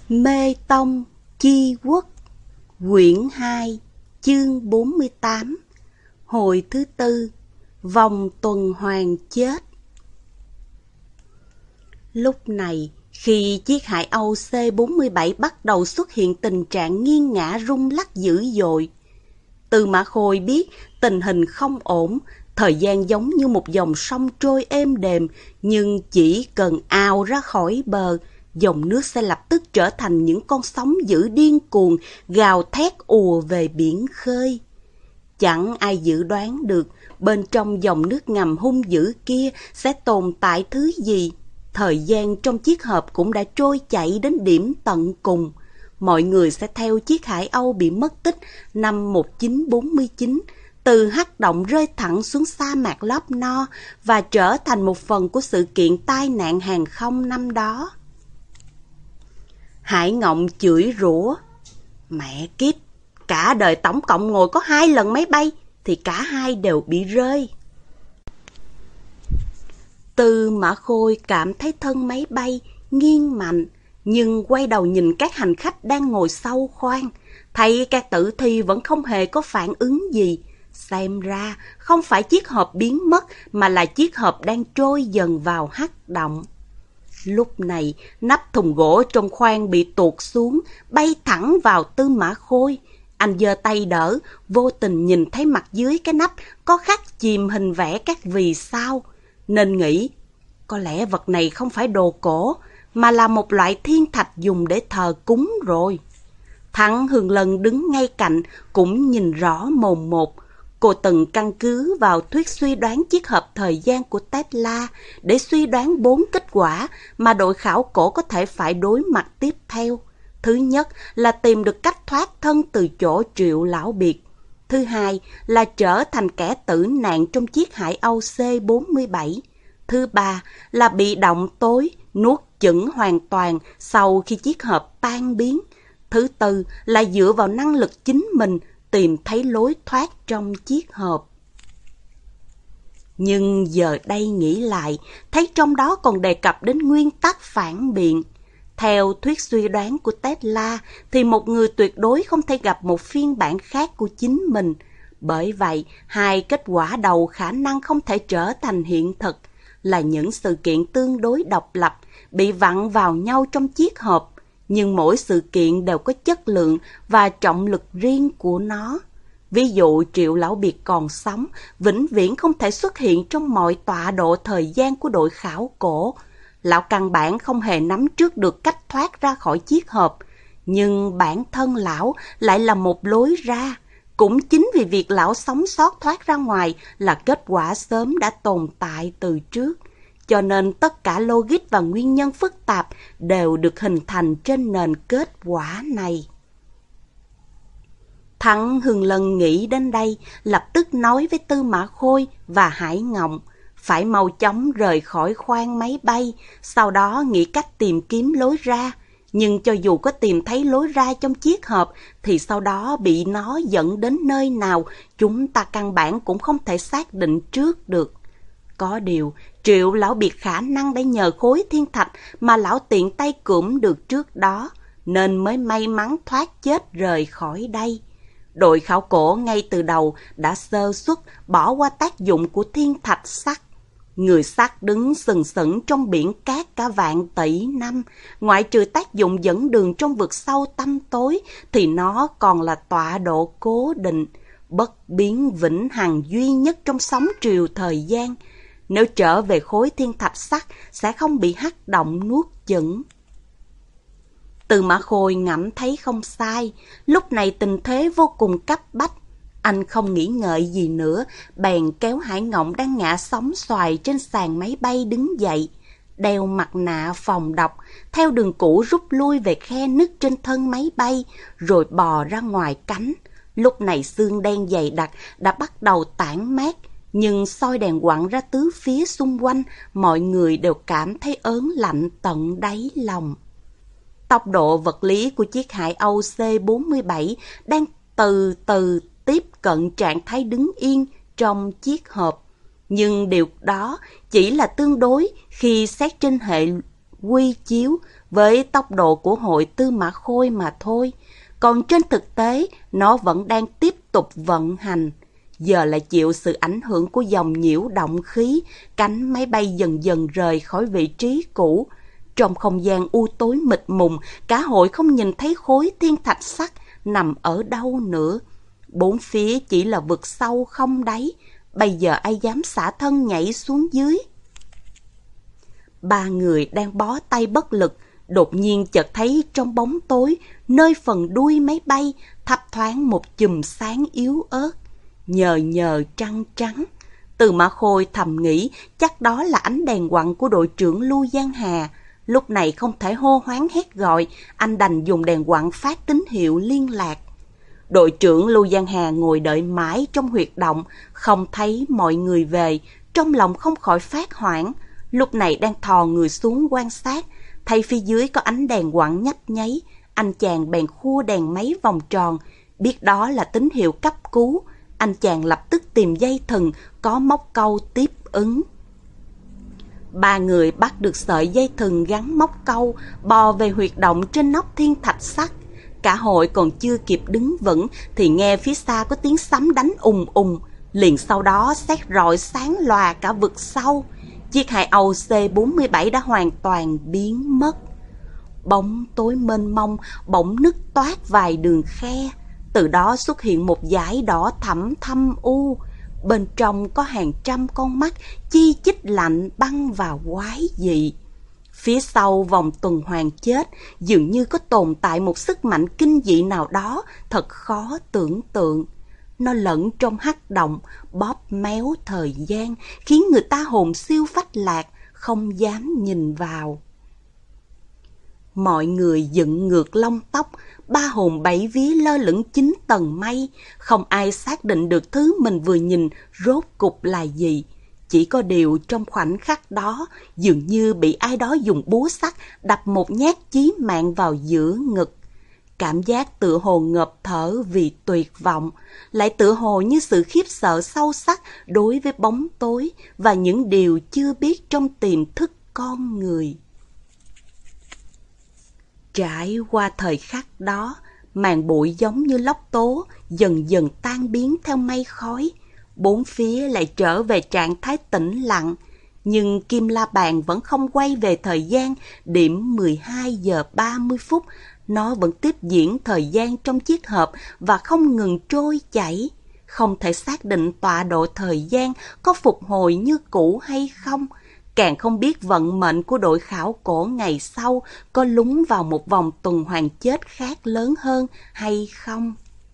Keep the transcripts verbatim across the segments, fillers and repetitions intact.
Mê Tông Chi Quốc, quyển hai, chương bốn mươi tám, hồi thứ tư, vòng tuần hoàn chết. Lúc này, khi chiếc Hải Âu C bốn mươi bảy bắt đầu xuất hiện tình trạng nghiêng ngã rung lắc dữ dội, Tư Mã Khôi biết tình hình không ổn. Thời gian giống như một dòng sông trôi êm đềm, nhưng chỉ cần ào ra khỏi bờ, dòng nước sẽ lập tức trở thành những con sóng dữ điên cuồng, gào thét ùa về biển khơi. Chẳng ai dự đoán được bên trong dòng nước ngầm hung dữ kia sẽ tồn tại thứ gì. Thời gian trong chiếc hộp cũng đã trôi chảy đến điểm tận cùng. Mọi người sẽ theo chiếc Hải Âu bị mất tích năm một nghìn chín trăm bốn mươi chín, từ hắc động rơi thẳng xuống sa mạc Lốp No và trở thành một phần của sự kiện tai nạn hàng không năm đó. Hải Ngộng chửi rủa: Mẹ kiếp, cả đời tổng cộng ngồi có hai lần máy bay, thì cả hai đều bị rơi. Tư Mã Khôi cảm thấy thân máy bay nghiêng mạnh, nhưng quay đầu nhìn các hành khách đang ngồi sau khoang, thấy các tử thi vẫn không hề có phản ứng gì. Xem ra không phải chiếc hộp biến mất, mà là chiếc hộp đang trôi dần vào hắc động. Lúc này, nắp thùng gỗ trong khoang bị tuột xuống, bay thẳng vào Tư Mã Khôi. Anh giơ tay đỡ, vô tình nhìn thấy mặt dưới cái nắp có khắc chìm hình vẽ các vì sao, nên nghĩ có lẽ vật này không phải đồ cổ, mà là một loại thiên thạch dùng để thờ cúng rồi. Thắng Hương Lân đứng ngay cạnh cũng nhìn rõ mồn một. Cô từng căn cứ vào thuyết suy đoán chiếc hộp thời gian của Tesla để suy đoán bốn kết quả mà đội khảo cổ có thể phải đối mặt tiếp theo. Thứ nhất là tìm được cách thoát thân từ chỗ Triệu Lão Biệt. Thứ hai là trở thành kẻ tử nạn trong chiếc Hải Âu C bốn mươi bảy. Thứ ba là bị động tối, nuốt chửng hoàn toàn sau khi chiếc hộp tan biến. Thứ tư là dựa vào năng lực chính mình tìm thấy lối thoát trong chiếc hộp. Nhưng giờ đây nghĩ lại, thấy trong đó còn đề cập đến nguyên tắc phản biện. Theo thuyết suy đoán của Tesla, thì một người tuyệt đối không thể gặp một phiên bản khác của chính mình. Bởi vậy, hai kết quả đầu khả năng không thể trở thành hiện thực, là những sự kiện tương đối độc lập, bị vặn vào nhau trong chiếc hộp. Nhưng mỗi sự kiện đều có chất lượng và trọng lực riêng của nó. Ví dụ Triệu Lão Biệt còn sống, vĩnh viễn không thể xuất hiện trong mọi tọa độ thời gian của đội khảo cổ. Lão căn bản không hề nắm trước được cách thoát ra khỏi chiếc hộp, nhưng bản thân lão lại là một lối ra. Cũng chính vì việc lão sống sót thoát ra ngoài là kết quả sớm đã tồn tại từ trước. Cho nên tất cả logic và nguyên nhân phức tạp đều được hình thành trên nền kết quả này. Thắng Hương Lân nghĩ đến đây, lập tức nói với Tư Mã Khôi và Hải Ngộng phải mau chóng rời khỏi khoang máy bay, sau đó nghĩ cách tìm kiếm lối ra. Nhưng cho dù có tìm thấy lối ra trong chiếc hộp, thì sau đó bị nó dẫn đến nơi nào, chúng ta căn bản cũng không thể xác định trước được. Có điều, Triệu Lão Biệt khả năng đã nhờ khối thiên thạch mà lão tiện tay cưỡng được trước đó, nên mới may mắn thoát chết rời khỏi đây. Đội khảo cổ ngay từ đầu đã sơ suất bỏ qua tác dụng của thiên thạch sắt. Người sắt đứng sừng sững trong biển cát cả vạn tỷ năm, ngoại trừ tác dụng dẫn đường trong vực sâu tăm tối, thì nó còn là tọa độ cố định, bất biến vĩnh hằng duy nhất trong sóng triều thời gian. Nếu trở về khối thiên thạch sắt, sẽ không bị hắc động nuốt chửng. Tư Mã Khôi ngẫm thấy không sai, lúc này tình thế vô cùng cấp bách. Anh không nghĩ ngợi gì nữa, bèn kéo Hải Ngộng đang ngã sóng xoài trên sàn máy bay đứng dậy, đeo mặt nạ phòng độc, theo đường cũ rút lui về khe nứt trên thân máy bay, rồi bò ra ngoài cánh. Lúc này xương đen dày đặc đã bắt đầu tản mát, nhưng soi đèn quặng ra tứ phía xung quanh, mọi người đều cảm thấy ớn lạnh tận đáy lòng. Tốc độ vật lý của chiếc Hải Âu C bốn mươi bảy đang từ từ tiếp cận trạng thái đứng yên trong chiếc hộp. Nhưng điều đó chỉ là tương đối khi xét trên hệ quy chiếu với tốc độ của hội Tư Mã Khôi mà thôi. Còn trên thực tế, nó vẫn đang tiếp tục vận hành. Giờ lại chịu sự ảnh hưởng của dòng nhiễu động khí, cánh máy bay dần dần rời khỏi vị trí cũ. Trong không gian u tối mịt mùng, cả hội không nhìn thấy khối thiên thạch sắt nằm ở đâu nữa. Bốn phía chỉ là vực sâu không đáy. Bây giờ ai dám xả thân nhảy xuống dưới? Ba người đang bó tay bất lực, đột nhiên chợt thấy trong bóng tối, nơi phần đuôi máy bay thấp thoáng một chùm sáng yếu ớt, nhờ nhờ trăng trắng. Từ Mã Khôi thầm nghĩ chắc đó là ánh đèn quặng của đội trưởng Lưu Giang Hà. Lúc này không thể hô hoáng hét gọi, anh đành dùng đèn quặng phát tín hiệu liên lạc. Đội trưởng Lưu Giang Hà ngồi đợi mãi trong huyệt động, không thấy mọi người về, trong lòng không khỏi phát hoảng. Lúc này đang thò người xuống quan sát, thấy phía dưới có ánh đèn quặng nhấp nháy, anh chàng bèn khua đèn máy vòng tròn, biết đó là tín hiệu cấp cứu. Anh chàng lập tức tìm dây thừng có móc câu tiếp ứng. Ba người bắt được sợi dây thừng gắn móc câu, bò về huyệt động trên nóc thiên thạch sắt. Cả hội còn chưa kịp đứng vững thì nghe phía xa có tiếng sấm đánh ùng ùng, liền sau đó sét rọi sáng lòa cả vực sâu. Chiếc hải âu C bốn mươi bảy đã hoàn toàn biến mất. Bóng tối mênh mông bỗng nứt toát vài đường khe, từ đó xuất hiện một dải đỏ thẫm thâm u. Bên trong có hàng trăm con mắt chi chít lạnh băng vào quái dị. Phía sau vòng tuần hoàn chết dường như có tồn tại một sức mạnh kinh dị nào đó thật khó tưởng tượng. Nó lẫn trong hắc động, bóp méo thời gian, khiến người ta hồn siêu phách lạc, không dám nhìn vào. Mọi người dựng ngược lông tóc, ba hồn bảy vía lơ lửng chín tầng mây, không ai xác định được thứ mình vừa nhìn rốt cục là gì. Chỉ có điều trong khoảnh khắc đó, dường như bị ai đó dùng búa sắt đập một nhát chí mạng vào giữa ngực. Cảm giác tựa hồ ngợp thở vì tuyệt vọng, lại tựa hồ như sự khiếp sợ sâu sắc đối với bóng tối và những điều chưa biết trong tiềm thức con người. Trải qua thời khắc đó, màn bụi giống như lốc tố dần dần tan biến theo mây khói. Bốn phía lại trở về trạng thái tĩnh lặng, nhưng Kim La Bàn vẫn không quay về thời gian điểm mười hai giờ ba mươi phút. Nó vẫn tiếp diễn thời gian trong chiếc hộp và không ngừng trôi chảy. Không thể xác định tọa độ thời gian có phục hồi như cũ hay không. Càng không biết vận mệnh của đội khảo cổ ngày sau có lún vào một vòng tuần hoàn chết khác lớn hơn hay không.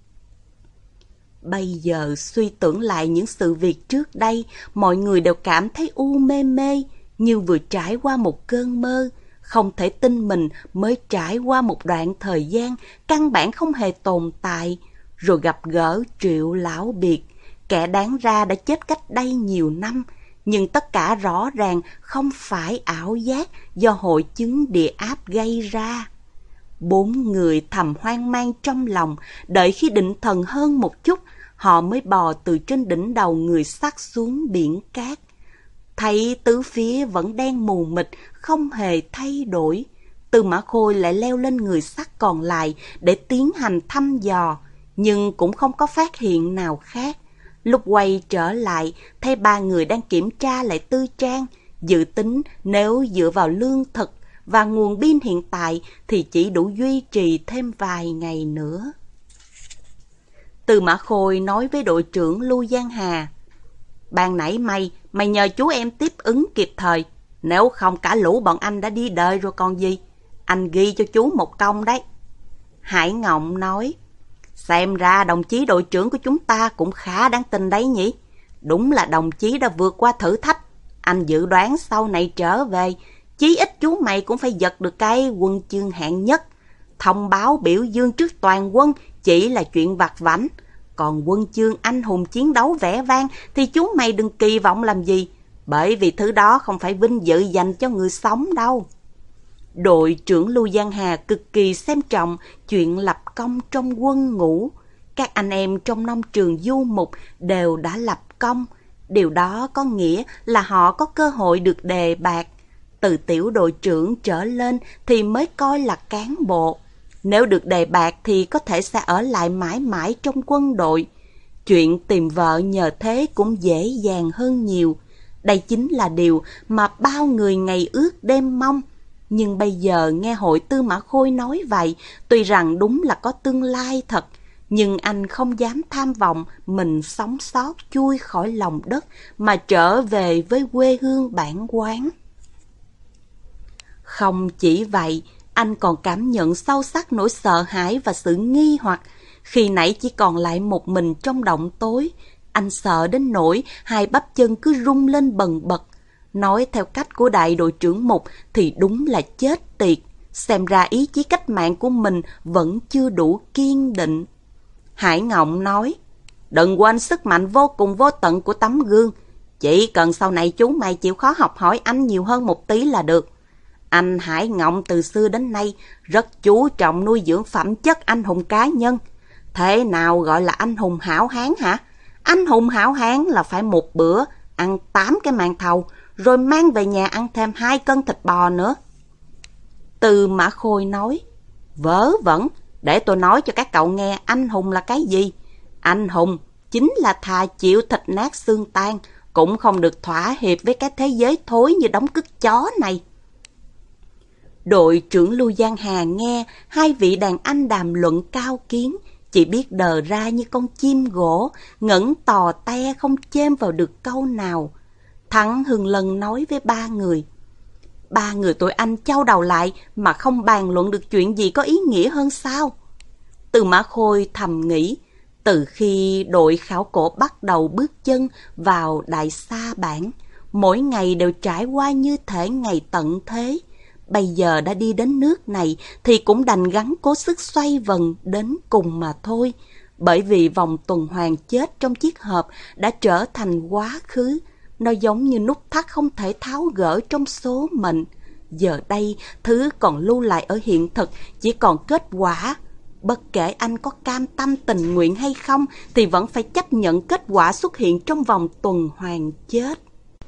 Bây giờ suy tưởng lại những sự việc trước đây, mọi người đều cảm thấy u mê mê, như vừa trải qua một cơn mơ. Không thể tin mình mới trải qua một đoạn thời gian căn bản không hề tồn tại, rồi gặp gỡ Triệu Lão Biệt, kẻ đáng ra đã chết cách đây nhiều năm. Nhưng tất cả rõ ràng không phải ảo giác do hội chứng địa áp gây ra. Bốn người thầm hoang mang trong lòng, đợi khi định thần hơn một chút, họ mới bò từ trên đỉnh đầu người sắt xuống biển cát. Thấy tứ phía vẫn đen mù mịt, không hề thay đổi. Tư Mã Khôi lại leo lên người sắt còn lại để tiến hành thăm dò, nhưng cũng không có phát hiện nào khác. Lúc quay trở lại, thấy ba người đang kiểm tra lại tư trang, dự tính nếu dựa vào lương thực và nguồn pin hiện tại thì chỉ đủ duy trì thêm vài ngày nữa. Tư Mã Khôi nói với đội trưởng Lưu Giang Hà: "Ban nãy mày, mày nhờ chú em tiếp ứng kịp thời, nếu không cả lũ bọn anh đã đi đời rồi còn gì. Anh ghi cho chú một công đấy." Hải Ngộng nói: "Xem ra đồng chí đội trưởng của chúng ta cũng khá đáng tin đấy nhỉ. Đúng là đồng chí đã vượt qua thử thách. Anh dự đoán sau này trở về, chí ít chú mày cũng phải giật được cái huân chương hạng nhất. Thông báo biểu dương trước toàn quân chỉ là chuyện vặt vãnh. Còn huân chương anh hùng chiến đấu vẻ vang thì chú mày đừng kỳ vọng làm gì, bởi vì thứ đó không phải vinh dự dành cho người sống đâu." Đội trưởng Lưu Giang Hà cực kỳ xem trọng chuyện lập công trong quân ngũ. Các anh em trong nông trường du mục đều đã lập công. Điều đó có nghĩa là họ có cơ hội được đề bạt. từ tiểu đội trưởng trở lên thì mới coi là cán bộ. Nếu được đề bạt thì có thể sẽ ở lại mãi mãi trong quân đội. Chuyện tìm vợ nhờ thế cũng dễ dàng hơn nhiều. Đây chính là điều mà bao người ngày ước đêm mong. Nhưng bây giờ nghe hội Tư Mã Khôi nói vậy, tuy rằng đúng là có tương lai thật, nhưng anh không dám tham vọng mình sống sót chui khỏi lòng đất mà trở về với quê hương bản quán. Không chỉ vậy, anh còn cảm nhận sâu sắc nỗi sợ hãi và sự nghi hoặc. Khi nãy chỉ còn lại một mình trong động tối, anh sợ đến nỗi hai bắp chân cứ rung lên bần bật. Nói theo cách của đại đội trưởng Mục thì đúng là chết tiệt. Xem ra ý chí cách mạng của mình vẫn chưa đủ kiên định. Hải Ngộng nói, đừng quên sức mạnh vô cùng vô tận của tấm gương. Chỉ cần sau này chú mày chịu khó học hỏi anh nhiều hơn một tí là được. Anh Hải Ngộng từ xưa đến nay rất chú trọng nuôi dưỡng phẩm chất anh hùng cá nhân. Thế nào gọi là anh hùng hảo hán hả? Anh hùng hảo hán là phải một bữa ăn tám cái màn thầu, rồi mang về nhà ăn thêm hai cân thịt bò nữa. Tư Mã Khôi nói, vớ vẩn, để tôi nói cho các cậu nghe anh hùng là cái gì. Anh hùng chính là thà chịu thịt nát xương tan, cũng không được thỏa hiệp với cái thế giới thối như đống cứt chó này. Đội trưởng Lưu Giang Hà nghe hai vị đàn anh đàm luận cao kiến, chỉ biết đờ ra như con chim gỗ, ngẩng tò te không chêm vào được câu nào. Thắng Hưng Lân nói với ba người, ba người tụi anh chau đầu lại mà không bàn luận được chuyện gì có ý nghĩa hơn sao? Tư Mã Khôi thầm nghĩ, từ khi đội khảo cổ bắt đầu bước chân vào Đại Sa Bản, mỗi ngày đều trải qua như thể ngày tận thế. Bây giờ đã đi đến nước này thì cũng đành gắng cố sức xoay vần đến cùng mà thôi. Bởi vì vòng tuần hoàn chết trong chiếc hộp đã trở thành quá khứ. Nó giống như nút thắt không thể tháo gỡ trong số mệnh. Giờ đây, thứ còn lưu lại ở hiện thực chỉ còn kết quả. Bất kể anh có cam tâm tình nguyện hay không thì vẫn phải chấp nhận kết quả xuất hiện trong vòng tuần hoàn chết.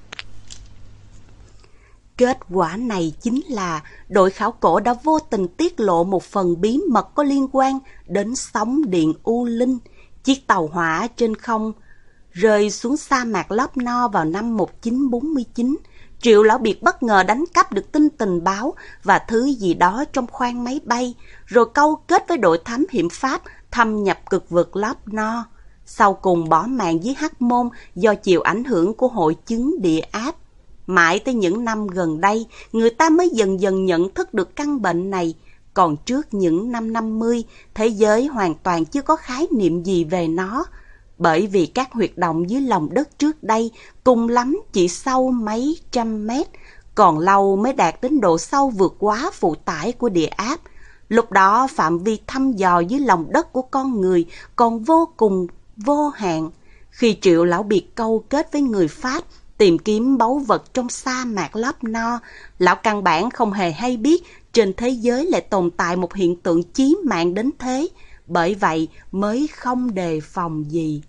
Kết quả này chính là đội khảo cổ đã vô tình tiết lộ một phần bí mật có liên quan đến sóng điện U Linh. Chiếc tàu hỏa trên không rơi xuống sa mạc Lop No vào năm một nghìn chín trăm bốn mươi chín. Triệu Lão Biệt bất ngờ đánh cắp được tin tình báo và thứ gì đó trong khoang máy bay, rồi câu kết với đội thám hiểm Pháp thâm nhập cực vực Lop No. Sau cùng bỏ mạng dưới Hắc Môn do chịu ảnh hưởng của hội chứng địa áp. Mãi tới những năm gần đây, người ta mới dần dần nhận thức được căn bệnh này. Còn trước những năm năm mươi, thế giới hoàn toàn chưa có khái niệm gì về nó. Bởi vì các huyệt động dưới lòng đất trước đây cùng lắm chỉ sâu mấy trăm mét, còn lâu mới đạt đến độ sâu vượt quá phụ tải của địa áp. Lúc đó phạm vi thăm dò dưới lòng đất của con người còn vô cùng vô hạn. Khi Triệu Lão Biệt câu kết với người Pháp tìm kiếm báu vật trong sa mạc Lop No, lão căn bản không hề hay biết trên thế giới lại tồn tại một hiện tượng chí mạng đến thế, bởi vậy mới không đề phòng gì.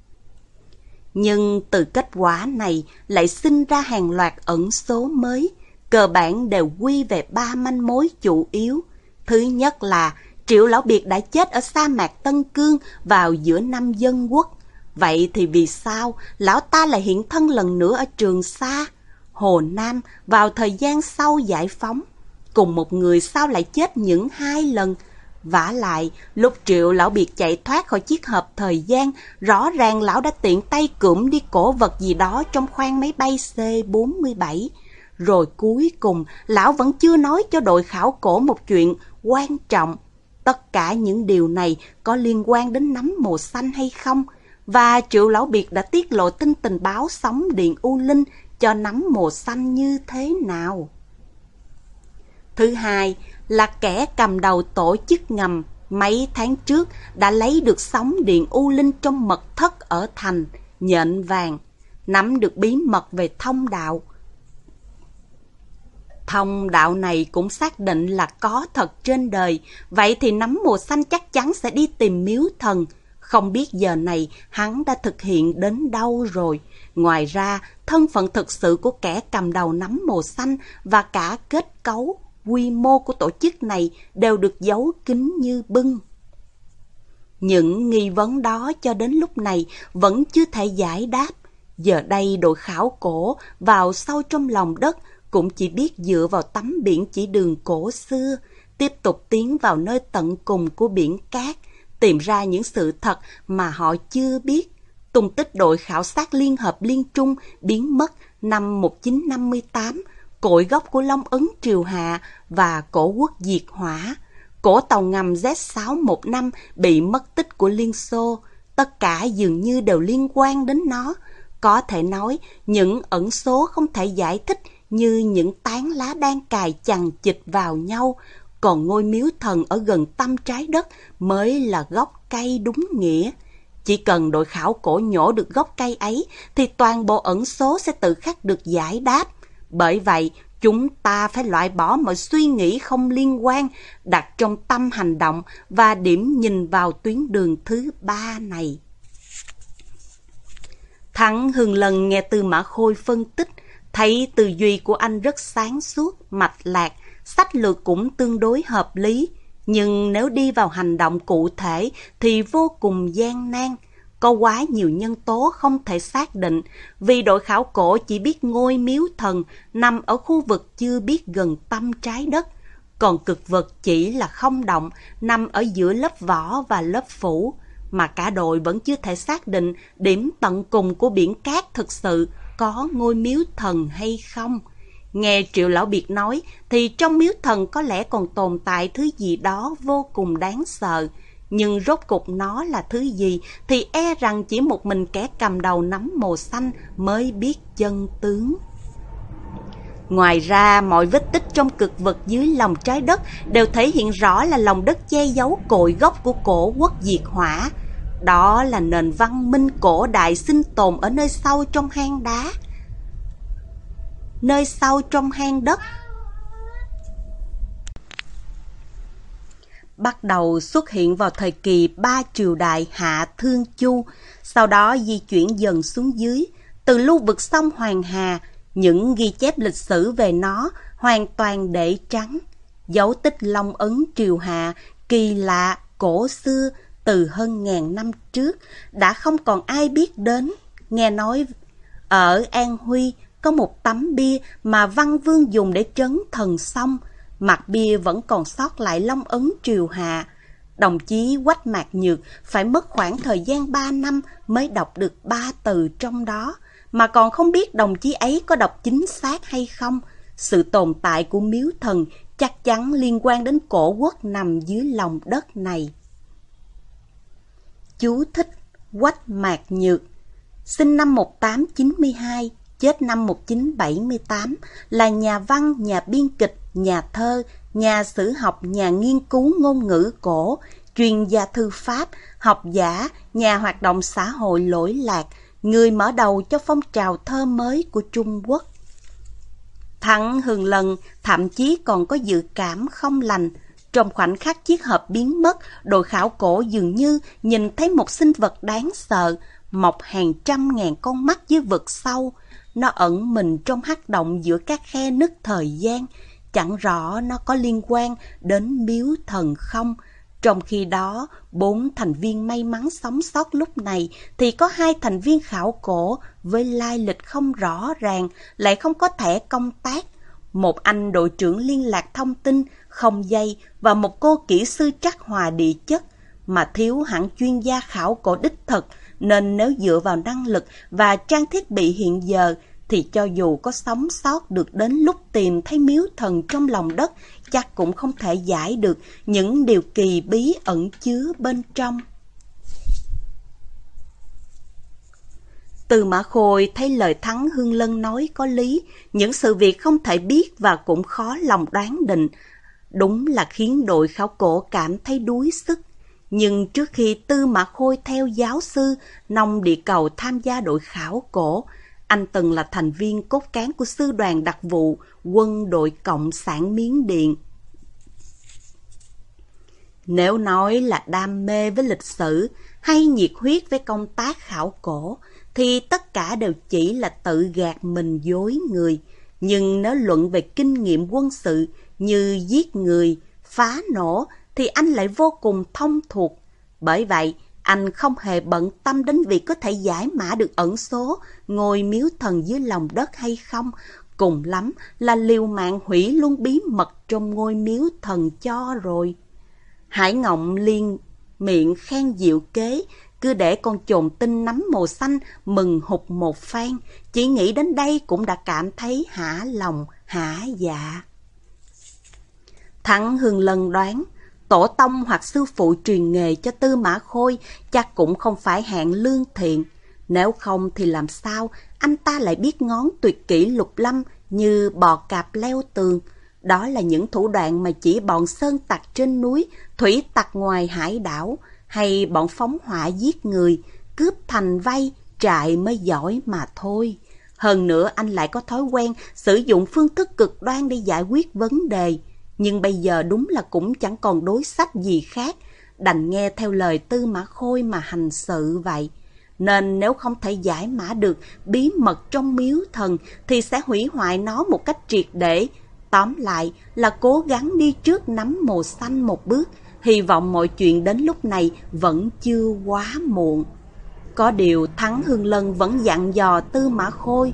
Nhưng từ kết quả này lại sinh ra hàng loạt ẩn số mới, cơ bản đều quy về ba manh mối chủ yếu. Thứ nhất là Triệu Lão Biệt đã chết ở sa mạc Tân Cương vào giữa năm Dân Quốc. Vậy thì vì sao lão ta lại hiện thân lần nữa ở Trường Sa, Hồ Nam vào thời gian sau giải phóng? Cùng một người sao lại chết những hai lần? Vả lại, lúc Triệu Lão Biệt chạy thoát khỏi chiếc hộp thời gian, rõ ràng lão đã tiện tay cụm đi cổ vật gì đó trong khoang máy bay C bốn mươi bảy. Rồi cuối cùng, lão vẫn chưa nói cho đội khảo cổ một chuyện quan trọng. Tất cả những điều này có liên quan đến nấm màu xanh hay không? Và Triệu Lão Biệt đã tiết lộ tin tình báo sóng điện U Linh cho nấm màu xanh như thế nào? Thứ hai là kẻ cầm đầu tổ chức ngầm mấy tháng trước đã lấy được sóng điện U Linh trong mật thất ở thành Nhện Vàng, nắm được bí mật về thông đạo. Thông đạo này cũng xác định là có thật trên đời, vậy thì nấm màu xanh chắc chắn sẽ đi tìm miếu thần. Không biết giờ này hắn đã thực hiện đến đâu rồi. Ngoài ra, thân phận thực sự của kẻ cầm đầu nắm màu xanh và cả kết cấu, quy mô của tổ chức này đều được giấu kín như bưng. Những nghi vấn đó cho đến lúc này vẫn chưa thể giải đáp. Giờ đây đội khảo cổ vào sâu trong lòng đất cũng chỉ biết dựa vào tấm biển chỉ đường cổ xưa, tiếp tục tiến vào nơi tận cùng của biển cát, tìm ra những sự thật mà họ chưa biết. Tung tích đội khảo sát Liên Hợp Liên Trung biến mất năm một nghìn chín trăm năm mươi tám, cội gốc của Long Ấn Triều Hạ và cổ quốc diệt hỏa, cổ tàu ngầm Z sáu một năm bị mất tích của Liên Xô, tất cả dường như đều liên quan đến nó. Có thể nói, những ẩn số không thể giải thích như những tán lá đang cài chằng chịt vào nhau, còn ngôi miếu thần ở gần tâm trái đất mới là gốc cây đúng nghĩa. Chỉ cần đội khảo cổ nhổ được gốc cây ấy thì toàn bộ ẩn số sẽ tự khắc được giải đáp. Bởi vậy, chúng ta phải loại bỏ mọi suy nghĩ không liên quan, đặt trong tâm hành động và điểm nhìn vào tuyến đường thứ ba này. Thắng Hưng lần nghe Tư Mã Khôi phân tích, thấy tư duy của anh rất sáng suốt, mạch lạc, sách lược cũng tương đối hợp lý. Nhưng nếu đi vào hành động cụ thể thì vô cùng gian nan. Có quá nhiều nhân tố không thể xác định, vì đội khảo cổ chỉ biết ngôi miếu thần nằm ở khu vực chưa biết gần tâm trái đất. Còn cực vật chỉ là không động, nằm ở giữa lớp vỏ và lớp phủ, mà cả đội vẫn chưa thể xác định điểm tận cùng của biển cát thực sự có ngôi miếu thần hay không. Nghe Triệu Lão Biệt nói thì trong miếu thần có lẽ còn tồn tại thứ gì đó vô cùng đáng sợ. Nhưng rốt cục nó là thứ gì thì e rằng chỉ một mình kẻ cầm đầu nắm màu xanh mới biết chân tướng. Ngoài ra, mọi vết tích trong cực vật dưới lòng trái đất đều thể hiện rõ là lòng đất che giấu cội gốc của cổ quốc diệt hỏa. Đó là nền văn minh cổ đại sinh tồn ở nơi sâu trong hang đá, nơi sâu trong hang đất. Bắt đầu xuất hiện vào thời kỳ ba triều đại Hạ Thương Chu, sau đó di chuyển dần xuống dưới. Từ lưu vực sông Hoàng Hà, những ghi chép lịch sử về nó hoàn toàn để trắng. Dấu tích Long Ấn Triều Hạ kỳ lạ, cổ xưa, từ hơn ngàn năm trước, đã không còn ai biết đến. Nghe nói ở An Huy có một tấm bia mà Văn Vương dùng để trấn thần sông. Mặt bia vẫn còn sót lại Long Ấn Triều Hạ. Đồng chí Quách Mạc Nhược phải mất khoảng thời gian ba năm mới đọc được ba từ trong đó, mà còn không biết đồng chí ấy có đọc chính xác hay không. Sự tồn tại của miếu thần chắc chắn liên quan đến cổ quốc nằm dưới lòng đất này. Chú thích: Quách Mạc Nhược, sinh năm một nghìn tám trăm chín mươi hai, chết năm một nghìn chín trăm bảy mươi tám, là nhà văn, nhà biên kịch, nhà thơ, nhà sử học, nhà nghiên cứu ngôn ngữ cổ, chuyên gia thư pháp, học giả, nhà hoạt động xã hội lỗi lạc, người mở đầu cho phong trào thơ mới của Trung Quốc. Thắng Hừng lần thậm chí còn có dự cảm không lành. Trong khoảnh khắc chiếc hộp biến mất, đội khảo cổ dường như nhìn thấy một sinh vật đáng sợ, mọc hàng trăm ngàn con mắt dưới vực sâu. Nó ẩn mình trong hắc động giữa các khe nứt thời gian. Chẳng rõ nó có liên quan đến miếu thần không. Trong khi đó, bốn thành viên may mắn sống sót lúc này thì có hai thành viên khảo cổ với lai lịch không rõ ràng, lại không có thẻ công tác. Một anh đội trưởng liên lạc thông tin, không dây và một cô kỹ sư trắc hòa địa chất, mà thiếu hẳn chuyên gia khảo cổ đích thực, nên nếu dựa vào năng lực và trang thiết bị hiện giờ thì cho dù có sống sót được đến lúc tìm thấy miếu thần trong lòng đất, chắc cũng không thể giải được những điều kỳ bí ẩn chứa bên trong. Tư Mã Khôi thấy lời Thắng Hương Lân nói có lý, những sự việc không thể biết và cũng khó lòng đoán định. Đúng là khiến đội khảo cổ cảm thấy đuối sức. Nhưng trước khi Tư Mã Khôi theo giáo sư nông địa cầu tham gia đội khảo cổ, anh từng là thành viên cốt cán của sư đoàn đặc vụ quân đội Cộng sản Miến Điện. Nếu nói là đam mê với lịch sử hay nhiệt huyết với công tác khảo cổ, thì tất cả đều chỉ là tự gạt mình dối người. Nhưng nếu luận về kinh nghiệm quân sự như giết người, phá nổ, thì anh lại vô cùng thông thuộc. Bởi vậy, anh không hề bận tâm đến việc có thể giải mã được ẩn số ngôi miếu thần dưới lòng đất hay không. Cùng lắm là liều mạng hủy luôn bí mật trong ngôi miếu thần cho rồi. Hải Ngộng liên miệng khen diệu kế, cứ để con chồn tinh nắm màu xanh mừng hụt một phen. Chỉ nghĩ đến đây cũng đã cảm thấy hả lòng, hả dạ. Thắng Hương Lân đoán, tổ tông hoặc sư phụ truyền nghề cho Tư Mã Khôi chắc cũng không phải hạng lương thiện. Nếu không thì làm sao anh ta lại biết ngón tuyệt kỹ lục lâm như bò cạp leo tường. Đó là những thủ đoạn mà chỉ bọn sơn tặc trên núi, thủy tặc ngoài hải đảo, hay bọn phóng hỏa giết người, cướp thành vây, trại mới giỏi mà thôi. Hơn nữa anh lại có thói quen sử dụng phương thức cực đoan để giải quyết vấn đề. Nhưng bây giờ đúng là cũng chẳng còn đối sách gì khác, đành nghe theo lời Tư Mã Khôi mà hành sự vậy. Nên nếu không thể giải mã được bí mật trong miếu thần thì sẽ hủy hoại nó một cách triệt để. Tóm lại là cố gắng đi trước nắm màu xanh một bước, hy vọng mọi chuyện đến lúc này vẫn chưa quá muộn. Có điều Thắng Hương Lân vẫn dặn dò Tư Mã Khôi.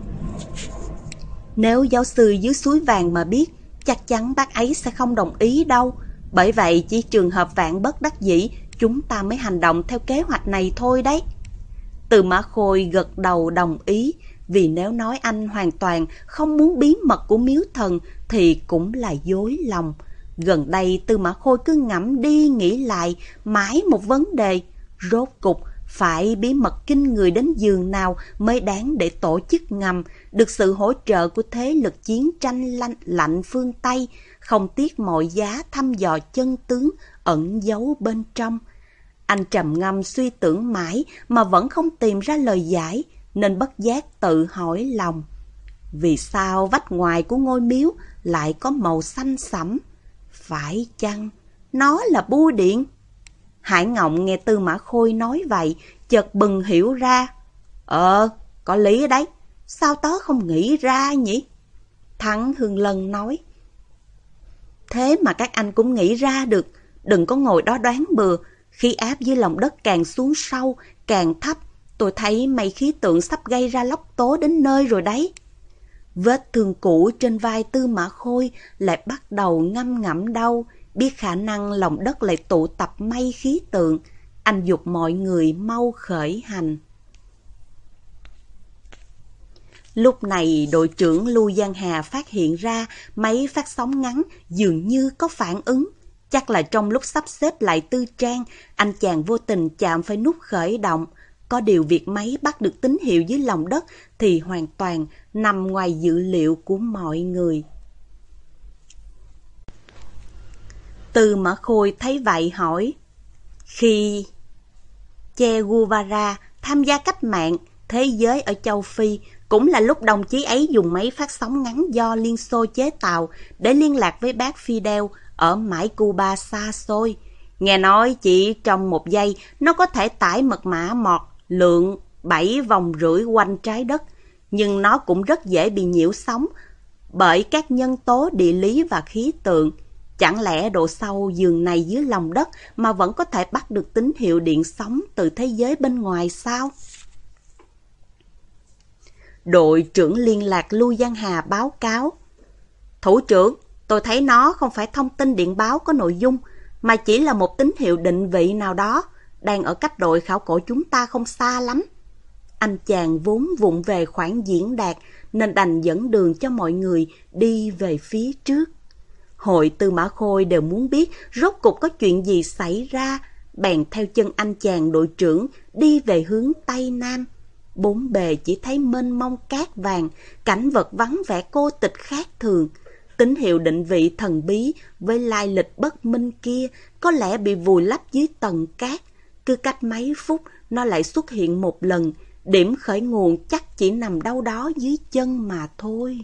Nếu giáo sư dưới suối vàng mà biết, chắc chắn bác ấy sẽ không đồng ý đâu. Bởi vậy chỉ trường hợp vạn bất đắc dĩ, chúng ta mới hành động theo kế hoạch này thôi đấy. Tư Mã Khôi gật đầu đồng ý, vì nếu nói anh hoàn toàn không muốn bí mật của miếu thần thì cũng là dối lòng. Gần đây Tư Mã Khôi cứ ngẫm đi nghĩ lại mãi một vấn đề, rốt cục phải bí mật kinh người đến giường nào mới đáng để tổ chức ngầm, được sự hỗ trợ của thế lực chiến tranh lạnh, lạnh phương Tây, không tiếc mọi giá thăm dò chân tướng ẩn giấu bên trong. Anh trầm ngâm suy tưởng mãi mà vẫn không tìm ra lời giải, nên bất giác tự hỏi lòng. Vì sao vách ngoài của ngôi miếu lại có màu xanh sẫm? Phải chăng nó là bưu điện? Hải Ngộng nghe Tư Mã Khôi nói vậy, chợt bừng hiểu ra. Ờ, có lý đấy, sao tớ không nghĩ ra nhỉ? Thắng Hương Lân nói. Thế mà các anh cũng nghĩ ra được, đừng có ngồi đó đoán bừa. Khí áp dưới lòng đất càng xuống sâu, càng thấp. Tôi thấy mây khí tượng sắp gây ra lốc tố đến nơi rồi đấy. Vết thương cũ trên vai Tư Mã Khôi lại bắt đầu ngâm ngẫm đau, biết khả năng lòng đất lại tụ tập mây khí tượng. Anh giục mọi người mau khởi hành. Lúc này đội trưởng Lưu Giang Hà phát hiện ra máy phát sóng ngắn dường như có phản ứng. Chắc là trong lúc sắp xếp lại tư trang, anh chàng vô tình chạm phải nút khởi động. Có điều việc máy bắt được tín hiệu dưới lòng đất thì hoàn toàn nằm ngoài dự liệu của mọi người. Tư Mã Khôi thấy vậy hỏi, khi Che Guevara tham gia cách mạng thế giới ở châu Phi, cũng là lúc đồng chí ấy dùng máy phát sóng ngắn do Liên Xô chế tạo để liên lạc với bác Fidel ở mãi Cuba xa xôi. Nghe nói chỉ trong một giây nó có thể tải mật mã mọt lượng bảy vòng rưỡi quanh trái đất, nhưng nó cũng rất dễ bị nhiễu sóng bởi các nhân tố địa lý và khí tượng. Chẳng lẽ độ sâu giường này dưới lòng đất mà vẫn có thể bắt được tín hiệu điện sóng từ thế giới bên ngoài sao? Đội trưởng liên lạc Lưu Giang Hà báo cáo. Thủ trưởng, tôi thấy nó không phải thông tin điện báo có nội dung, mà chỉ là một tín hiệu định vị nào đó, đang ở cách đội khảo cổ chúng ta không xa lắm. Anh chàng vốn vụng về khoản diễn đạt, nên đành dẫn đường cho mọi người đi về phía trước. Hội Tư Mã Khôi đều muốn biết rốt cục có chuyện gì xảy ra, bèn theo chân anh chàng đội trưởng đi về hướng Tây Nam. Bốn bề chỉ thấy mênh mông cát vàng, cảnh vật vắng vẻ cô tịch khác thường. Tín hiệu định vị thần bí với lai lịch bất minh kia có lẽ bị vùi lấp dưới tầng cát. Cứ cách mấy phút nó lại xuất hiện một lần, điểm khởi nguồn chắc chỉ nằm đâu đó dưới chân mà thôi.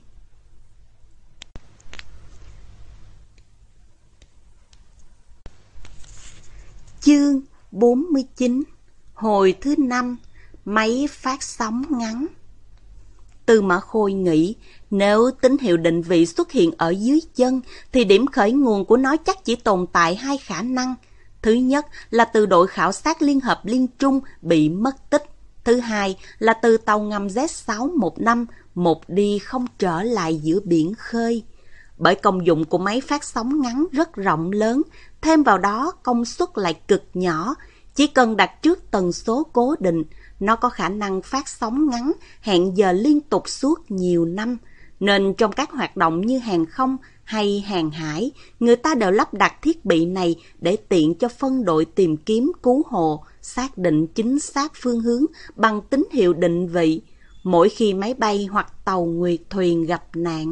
Chương bốn mươi chín. Hồi thứ năm. Máy phát sóng ngắn. Tư Mã Khôi nghĩ nếu tín hiệu định vị xuất hiện ở dưới chân thì điểm khởi nguồn của nó chắc chỉ tồn tại hai khả năng. Thứ nhất là từ đội khảo sát Liên hợp Liên Trung bị mất tích. Thứ hai là từ tàu ngầm Z sáu một năm một đi không trở lại giữa biển khơi. Bởi công dụng của máy phát sóng ngắn rất rộng lớn, thêm vào đó công suất lại cực nhỏ, chỉ cần đặt trước tần số cố định, nó có khả năng phát sóng ngắn, hẹn giờ liên tục suốt nhiều năm. Nên trong các hoạt động như hàng không hay hàng hải, người ta đều lắp đặt thiết bị này để tiện cho phân đội tìm kiếm cứu hộ, xác định chính xác phương hướng bằng tín hiệu định vị, mỗi khi máy bay hoặc tàu nguyệt thuyền gặp nạn.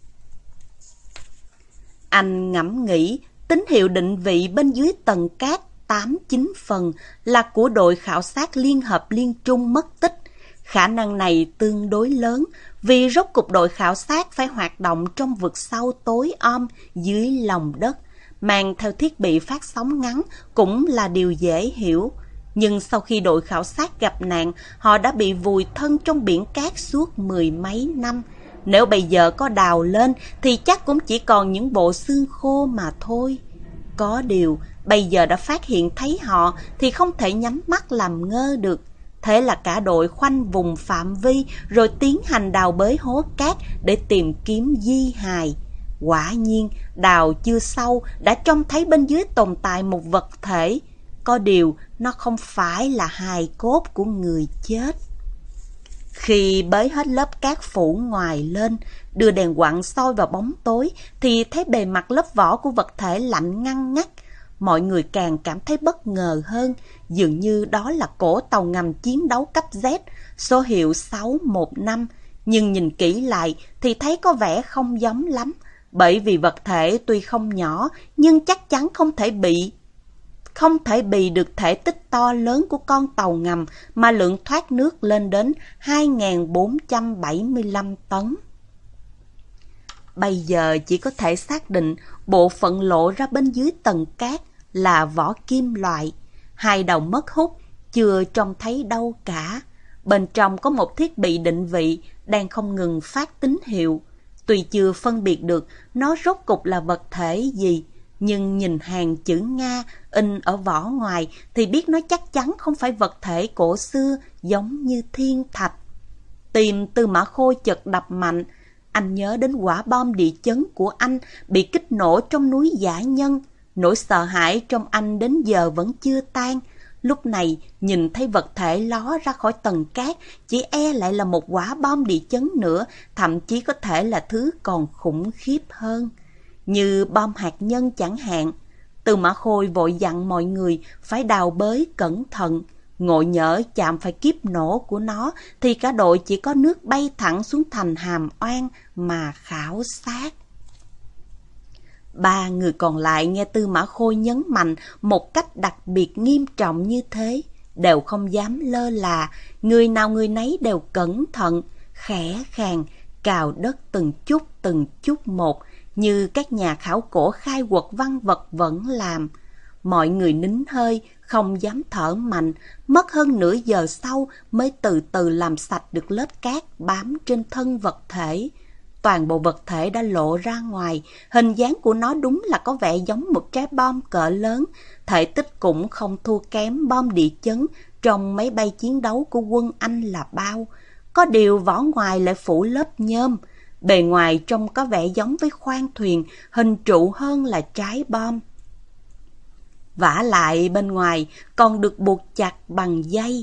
Anh ngẫm nghĩ, tín hiệu định vị bên dưới tầng cát tám chín phần là của đội khảo sát Liên hợp Liên Trung mất tích. Khả năng này tương đối lớn vì rốt cục đội khảo sát phải hoạt động trong vực sâu tối om dưới lòng đất. Mang theo thiết bị phát sóng ngắn cũng là điều dễ hiểu. Nhưng sau khi đội khảo sát gặp nạn, họ đã bị vùi thân trong biển cát suốt mười mấy năm. Nếu bây giờ có đào lên thì chắc cũng chỉ còn những bộ xương khô mà thôi. Có điều, bây giờ đã phát hiện thấy họ thì không thể nhắm mắt làm ngơ được. Thế là cả đội khoanh vùng phạm vi rồi tiến hành đào bới hố cát để tìm kiếm di hài. Quả nhiên, đào chưa sâu đã trông thấy bên dưới tồn tại một vật thể. Có điều, nó không phải là hài cốt của người chết. Khi bới hết lớp cát phủ ngoài lên, đưa đèn quặng soi vào bóng tối thì thấy bề mặt lớp vỏ của vật thể lạnh ngăn ngắt. Mọi người càng cảm thấy bất ngờ hơn, dường như đó là cổ tàu ngầm chiến đấu cấp Z, số hiệu sáu một năm. Nhưng nhìn kỹ lại thì thấy có vẻ không giống lắm, bởi vì vật thể tuy không nhỏ nhưng chắc chắn không thể bị Không thể bì được thể tích to lớn của con tàu ngầm mà lượng thoát nước lên đến hai nghìn bốn trăm bảy mươi lăm tấn. Bây giờ chỉ có thể xác định bộ phận lộ ra bên dưới tầng cát là vỏ kim loại. Hai đầu mất hút, chưa trông thấy đâu cả. Bên trong có một thiết bị định vị đang không ngừng phát tín hiệu. Tuy chưa phân biệt được nó rốt cục là vật thể gì, nhưng nhìn hàng chữ Nga in ở vỏ ngoài thì biết nó chắc chắn không phải vật thể cổ xưa giống như thiên thạch. Tim Tư Mã Khôi chợt đập mạnh. Anh nhớ đến quả bom địa chấn của anh bị kích nổ trong núi Dã Nhân. Nỗi sợ hãi trong anh đến giờ vẫn chưa tan. Lúc này nhìn thấy vật thể ló ra khỏi tầng cát, chỉ e lại là một quả bom địa chấn nữa, thậm chí có thể là thứ còn khủng khiếp hơn, như bom hạt nhân chẳng hạn. Tư Mã Khôi vội dặn mọi người phải đào bới cẩn thận. Ngộ nhỡ chạm phải kiếp nổ của nó thì cả đội chỉ có nước bay thẳng xuống thành Hàm Oan mà khảo sát. Ba người còn lại nghe Tư Mã Khôi nhấn mạnh một cách đặc biệt nghiêm trọng như thế, đều không dám lơ là, người nào người nấy đều cẩn thận, khẽ khàng, cào đất từng chút từng chút một, như các nhà khảo cổ khai quật văn vật vẫn làm. Mọi người nín hơi, không dám thở mạnh, mất hơn nửa giờ sau mới từ từ làm sạch được lớp cát bám trên thân vật thể. Toàn bộ vật thể đã lộ ra ngoài, hình dáng của nó đúng là có vẻ giống một trái bom cỡ lớn, thể tích cũng không thua kém bom địa chấn trong máy bay chiến đấu của quân Anh là bao. Có điều vỏ ngoài lại phủ lớp nhôm, bề ngoài trông có vẻ giống với khoang thuyền, hình trụ hơn là trái bom. Vả lại bên ngoài còn được buộc chặt bằng dây.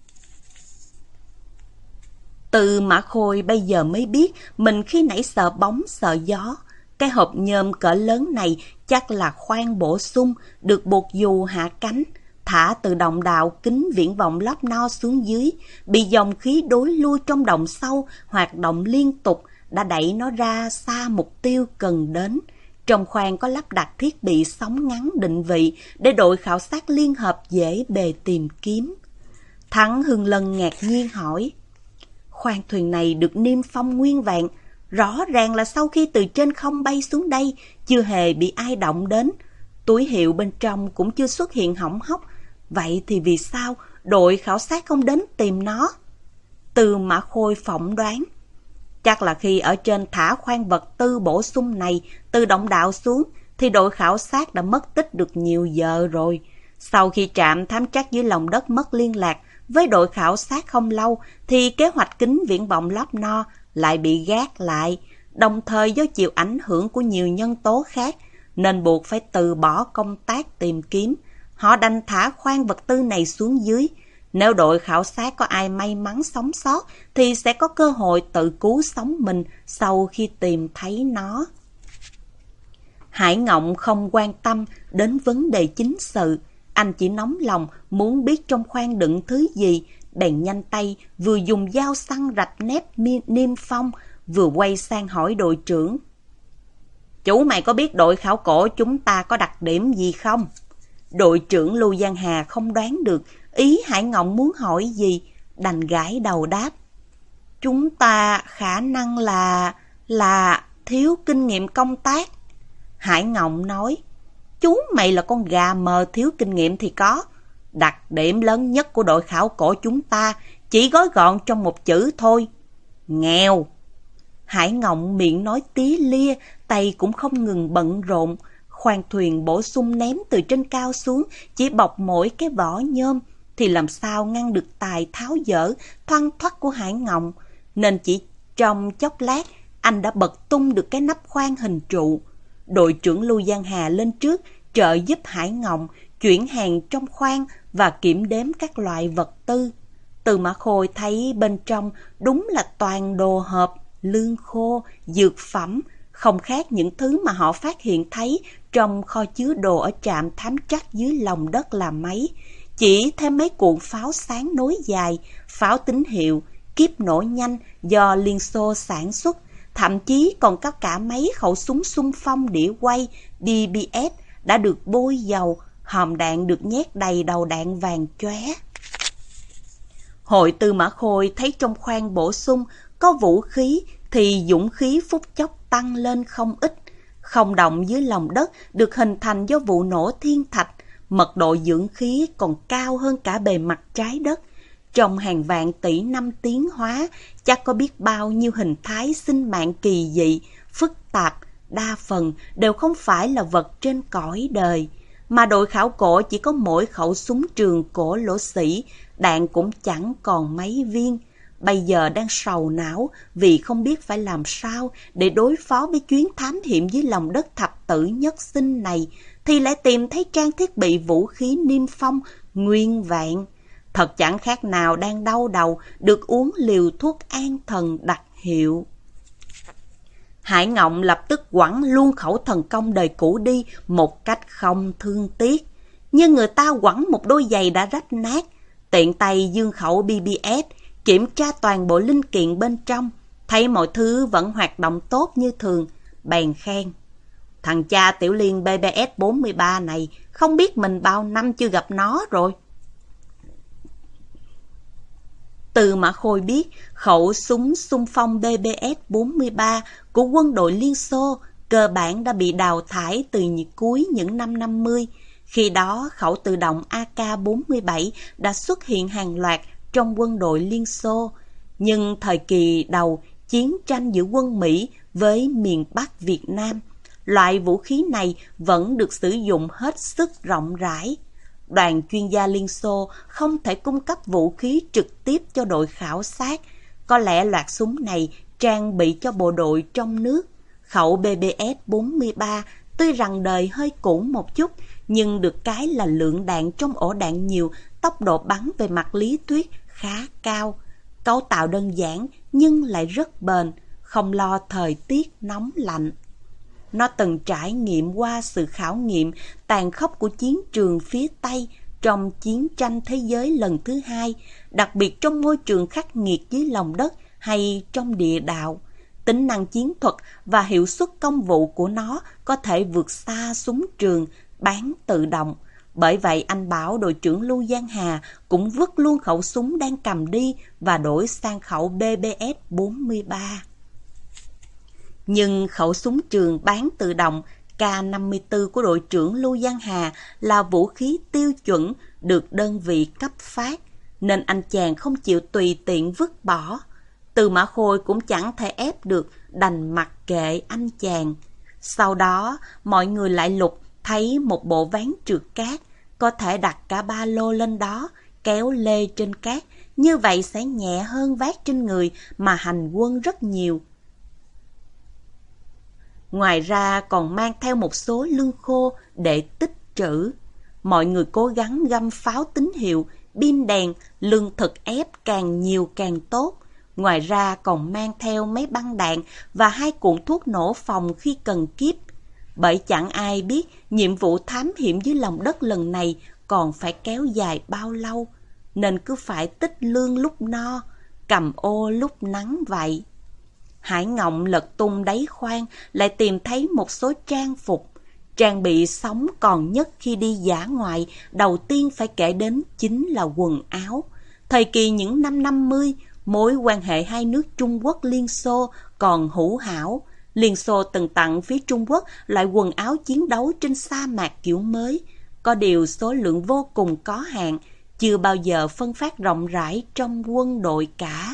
Tư Mã Khôi bây giờ mới biết mình khi nãy sợ bóng sợ gió. Cái hộp nhôm cỡ lớn này chắc là khoang bổ sung, được buộc dù hạ cánh, thả từ động đạo kính viễn vọng lót no xuống dưới, bị dòng khí đối lui trong động sâu hoạt động liên tục đã đẩy nó ra xa mục tiêu cần đến. Trong khoang có lắp đặt thiết bị sóng ngắn định vị để đội khảo sát liên hợp dễ bề tìm kiếm. Thắng Hưng Lân ngạc nhiên hỏi: khoang thuyền này được niêm phong nguyên vẹn, rõ ràng là sau khi từ trên không bay xuống đây chưa hề bị ai động đến. Túi hiệu bên trong cũng chưa xuất hiện hỏng hóc. Vậy thì vì sao đội khảo sát không đến tìm nó? Tư Mã Khôi phỏng đoán. Chắc là khi ở trên thả khoan vật tư bổ sung này từ động đạo xuống thì đội khảo sát đã mất tích được nhiều giờ rồi. Sau khi trạm thám trắc dưới lòng đất mất liên lạc với đội khảo sát không lâu thì kế hoạch kính viễn vọng Lobno lại bị gác lại, đồng thời do chịu ảnh hưởng của nhiều nhân tố khác nên buộc phải từ bỏ công tác tìm kiếm. Họ đành thả khoan vật tư này xuống dưới. Nếu đội khảo sát có ai may mắn sống sót thì sẽ có cơ hội tự cứu sống mình sau khi tìm thấy nó. Hải Ngộng không quan tâm đến vấn đề chính sự. Anh chỉ nóng lòng muốn biết trong khoang đựng thứ gì, bèn nhanh tay vừa dùng dao săn rạch nếp niêm phong, vừa quay sang hỏi đội trưởng. Chú mày có biết đội khảo cổ chúng ta có đặc điểm gì không? Đội trưởng Lưu Giang Hà không đoán được ý Hải Ngộng muốn hỏi gì, đành gãi đầu đáp. Chúng ta khả năng là... là thiếu kinh nghiệm công tác. Hải Ngộng nói, chú mày là con gà mờ thiếu kinh nghiệm thì có. Đặc điểm lớn nhất của đội khảo cổ chúng ta chỉ gói gọn trong một chữ thôi. Nghèo. Hải Ngộng miệng nói tí lia, tay cũng không ngừng bận rộn. Khoang thuyền bổ sung ném từ trên cao xuống, chỉ bọc mỗi cái vỏ nhôm, thì làm sao ngăn được tài tháo dỡ, thoăn thoắt của Hải Ngộng. Nên chỉ trong chốc lát, anh đã bật tung được cái nắp khoang hình trụ. Đội trưởng Lưu Giang Hà lên trước, trợ giúp Hải Ngộng chuyển hàng trong khoang và kiểm đếm các loại vật tư. Tư Mã Khôi thấy bên trong đúng là toàn đồ hộp, lương khô, dược phẩm, không khác những thứ mà họ phát hiện thấy trong kho chứa đồ ở trạm thám trắc dưới lòng đất là mấy. Chỉ thêm mấy cuộn pháo sáng nối dài, pháo tín hiệu, kíp nổ nhanh do Liên Xô sản xuất, thậm chí còn có cả mấy khẩu súng xung phong đĩa quay B B S đã được bôi dầu, hòm đạn được nhét đầy đầu đạn vàng chóe. Hội Tư Mã Khôi thấy trong khoang bổ sung có vũ khí thì dũng khí phút chốc tăng lên không ít. Không động dưới lòng đất được hình thành do vụ nổ thiên thạch, mật độ dưỡng khí còn cao hơn cả bề mặt trái đất. Trong hàng vạn tỷ năm tiến hóa, chắc có biết bao nhiêu hình thái sinh mạng kỳ dị, phức tạp, đa phần đều không phải là vật trên cõi đời. Mà đội khảo cổ chỉ có mỗi khẩu súng trường cổ lỗ sĩ, đạn cũng chẳng còn mấy viên. Bây giờ đang sầu não vì không biết phải làm sao để đối phó với chuyến thám hiểm dưới lòng đất thập tử nhất sinh này, thì lại tìm thấy trang thiết bị vũ khí niêm phong nguyên vẹn. Thật chẳng khác nào đang đau đầu được uống liều thuốc an thần đặc hiệu. Hải Ngộng lập tức quẳng luôn khẩu thần công đời cũ đi một cách không thương tiếc. Như người ta quẳng một đôi giày đã rách nát, tiện tay dương khẩu B B S, kiểm tra toàn bộ linh kiện bên trong, thấy mọi thứ vẫn hoạt động tốt như thường, bèn khen. Thằng cha Tiểu Liên B B S bốn mươi ba này không biết mình bao năm chưa gặp nó rồi. Tư Mã Khôi biết khẩu súng xung phong B B S bốn mươi ba của quân đội Liên Xô cơ bản đã bị đào thải từ cuối những năm năm mươi. Khi đó khẩu tự động A K bốn mươi bảy đã xuất hiện hàng loạt trong quân đội Liên Xô. Nhưng thời kỳ đầu chiến tranh giữa quân Mỹ với miền Bắc Việt Nam, loại vũ khí này vẫn được sử dụng hết sức rộng rãi. Đoàn chuyên gia Liên Xô không thể cung cấp vũ khí trực tiếp cho đội khảo sát. Có lẽ loạt súng này trang bị cho bộ đội trong nước. Khẩu B B S bốn mươi ba tuy rằng đời hơi cũ một chút, nhưng được cái là lượng đạn trong ổ đạn nhiều, tốc độ bắn về mặt lý thuyết khá cao. Cấu tạo đơn giản nhưng lại rất bền, không lo thời tiết nóng lạnh. Nó từng trải nghiệm qua sự khảo nghiệm tàn khốc của chiến trường phía Tây trong chiến tranh thế giới lần thứ hai, đặc biệt trong môi trường khắc nghiệt dưới lòng đất hay trong địa đạo. Tính năng chiến thuật và hiệu suất công vụ của nó có thể vượt xa súng trường bán tự động. Bởi vậy anh bảo đội trưởng Lưu Giang Hà cũng vứt luôn khẩu súng đang cầm đi và đổi sang khẩu B B S bốn mươi ba. Nhưng khẩu súng trường bán tự động K năm mươi tư của đội trưởng Lưu Văn Hà là vũ khí tiêu chuẩn được đơn vị cấp phát, nên anh chàng không chịu tùy tiện vứt bỏ. Tư Mã Khôi cũng chẳng thể ép được, đành mặc kệ anh chàng. Sau đó, mọi người lại lục thấy một bộ ván trượt cát, có thể đặt cả ba lô lên đó, kéo lê trên cát, như vậy sẽ nhẹ hơn vác trên người mà hành quân rất nhiều. Ngoài ra còn mang theo một số lương khô để tích trữ. Mọi người cố gắng găm pháo tín hiệu, pin đèn, lương thực ép càng nhiều càng tốt. Ngoài ra còn mang theo mấy băng đạn và hai cuộn thuốc nổ phòng khi cần kíp. Bởi chẳng ai biết nhiệm vụ thám hiểm dưới lòng đất lần này còn phải kéo dài bao lâu, nên cứ phải tích lương lúc no, cầm ô lúc nắng vậy. Hải Ngộng lật tung đáy khoang, lại tìm thấy một số trang phục. Trang bị sống còn nhất khi đi dã ngoại, đầu tiên phải kể đến chính là quần áo. Thời kỳ những năm năm mươi, mối quan hệ hai nước Trung Quốc Liên Xô còn hữu hảo. Liên Xô từng tặng phía Trung Quốc loại quần áo chiến đấu trên sa mạc kiểu mới. Có điều số lượng vô cùng có hạn, chưa bao giờ phân phát rộng rãi trong quân đội cả.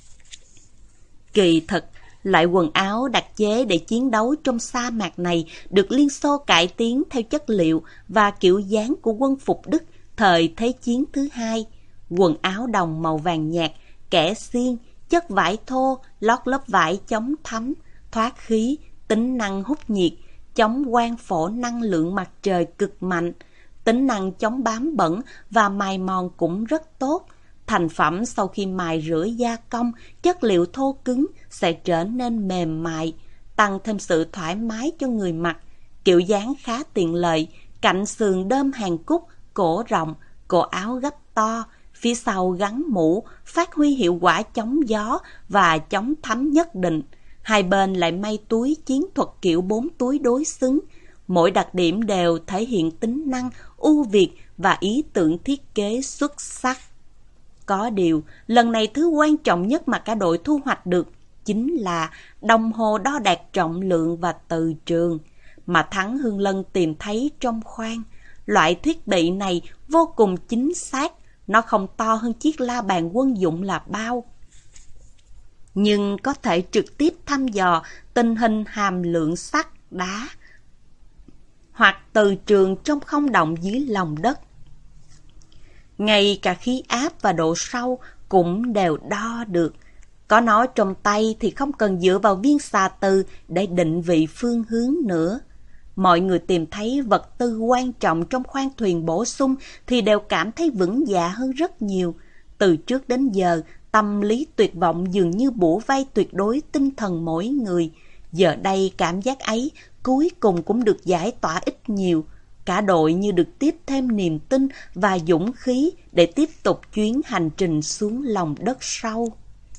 Kỳ thực, loại quần áo đặc chế để chiến đấu trong sa mạc này được Liên Xô cải tiến theo chất liệu và kiểu dáng của quân phục Đức thời Thế chiến thứ hai. Quần áo đồng màu vàng nhạt, kẻ xiên, chất vải thô, lót lớp vải chống thấm, thoát khí, tính năng hút nhiệt, chống quang phổ năng lượng mặt trời cực mạnh, tính năng chống bám bẩn và mài mòn cũng rất tốt. Thành phẩm sau khi mài rửa gia công, chất liệu thô cứng sẽ trở nên mềm mại, tăng thêm sự thoải mái cho người mặc. Kiểu dáng khá tiện lợi, cạnh sườn đơm hàng cúc, cổ rộng, cổ áo gấp to, phía sau gắn mũ, phát huy hiệu quả chống gió và chống thấm nhất định. Hai bên lại may túi chiến thuật kiểu bốn túi đối xứng. Mỗi đặc điểm đều thể hiện tính năng, ưu việt và ý tưởng thiết kế xuất sắc. Có điều, lần này thứ quan trọng nhất mà cả đội thu hoạch được chính là đồng hồ đo đạc trọng lượng và từ trường mà Thắng Hương Lân tìm thấy trong khoang. Loại thiết bị này vô cùng chính xác, nó không to hơn chiếc la bàn quân dụng là bao, nhưng có thể trực tiếp thăm dò tình hình hàm lượng sắt, đá hoặc từ trường trong không động dưới lòng đất. Ngay cả khí áp và độ sâu cũng đều đo được. Có nó trong tay thì không cần dựa vào viên xà từ để định vị phương hướng nữa. Mọi người tìm thấy vật tư quan trọng trong khoang thuyền bổ sung thì đều cảm thấy vững dạ hơn rất nhiều. Từ trước đến giờ, tâm lý tuyệt vọng dường như bủa vây tuyệt đối tinh thần mỗi người. Giờ đây cảm giác ấy cuối cùng cũng được giải tỏa ít nhiều. Cả đội như được tiếp thêm niềm tin và dũng khí để tiếp tục chuyến hành trình xuống lòng đất sâu.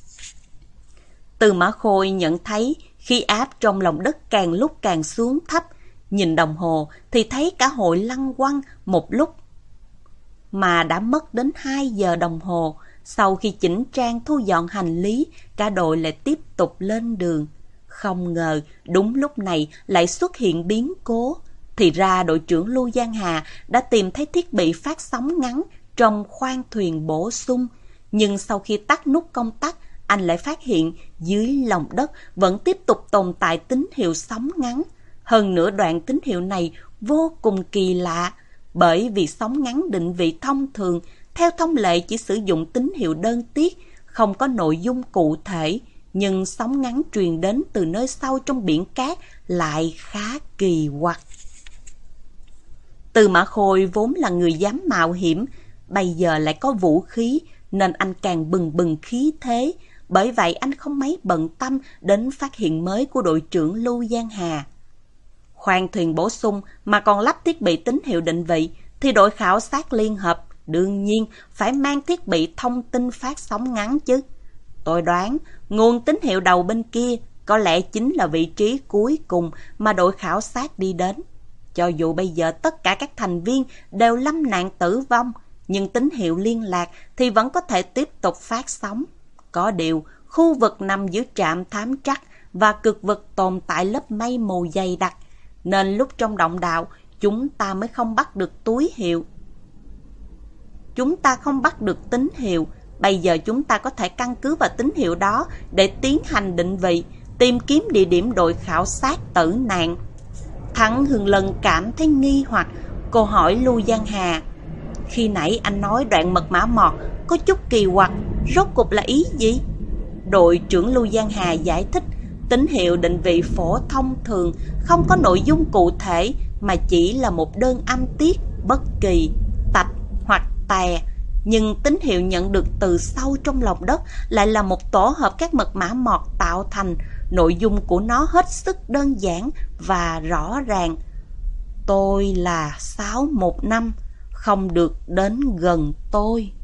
Tư Mã Khôi nhận thấy khí áp trong lòng đất càng lúc càng xuống thấp. Nhìn đồng hồ thì thấy cả hội lăn quăng một lúc mà đã mất đến hai giờ đồng hồ. Sau khi chỉnh trang thu dọn hành lý, cả đội lại tiếp tục lên đường. Không ngờ đúng lúc này lại xuất hiện biến cố. Thì ra đội trưởng Lưu Văn Hà đã tìm thấy thiết bị phát sóng ngắn trong khoang thuyền bổ sung. Nhưng sau khi tắt nút công tắc, anh lại phát hiện dưới lòng đất vẫn tiếp tục tồn tại tín hiệu sóng ngắn. Hơn nữa đoạn tín hiệu này vô cùng kỳ lạ, bởi vì sóng ngắn định vị thông thường, theo thông lệ chỉ sử dụng tín hiệu đơn tiết, không có nội dung cụ thể. Nhưng sóng ngắn truyền đến từ nơi sâu trong biển cát lại khá kỳ quặc. Tư Mã Khôi vốn là người dám mạo hiểm, bây giờ lại có vũ khí, nên anh càng bừng bừng khí thế. Bởi vậy anh không mấy bận tâm đến phát hiện mới của đội trưởng Lưu Văn Hà. Khoang thuyền bổ sung mà còn lắp thiết bị tín hiệu định vị, thì đội khảo sát liên hợp đương nhiên phải mang thiết bị thông tin phát sóng ngắn chứ. Tôi đoán nguồn tín hiệu đầu bên kia có lẽ chính là vị trí cuối cùng mà đội khảo sát đi đến. Cho dù bây giờ tất cả các thành viên đều lâm nạn tử vong, nhưng tín hiệu liên lạc thì vẫn có thể tiếp tục phát sóng. Có điều, khu vực nằm giữa trạm thám trắc và cực vực tồn tại lớp mây mù dày đặc. nên lúc trong động đạo chúng ta mới không bắt được túi hiệu. Chúng ta không bắt được tín hiệu. Bây giờ chúng ta có thể căn cứ vào tín hiệu đó để tiến hành định vị, tìm kiếm địa điểm đội khảo sát tử nạn. Thắng Hương Lân cảm thấy nghi hoặc. Cô hỏi Lưu Giang Hà: khi nãy anh nói đoạn mật mã mọt có chút kỳ quặc, rốt cuộc là ý gì? Đội trưởng Lưu Giang Hà giải thích: tín hiệu định vị phổ thông thường không có nội dung cụ thể, mà chỉ là một đơn âm tiết bất kỳ, tạch hoặc tè. Nhưng tín hiệu nhận được từ sâu trong lòng đất lại là một tổ hợp các mật mã mọt tạo thành. Nội dung của nó hết sức đơn giản và rõ ràng. Tôi là sáu một năm, không được đến gần tôi.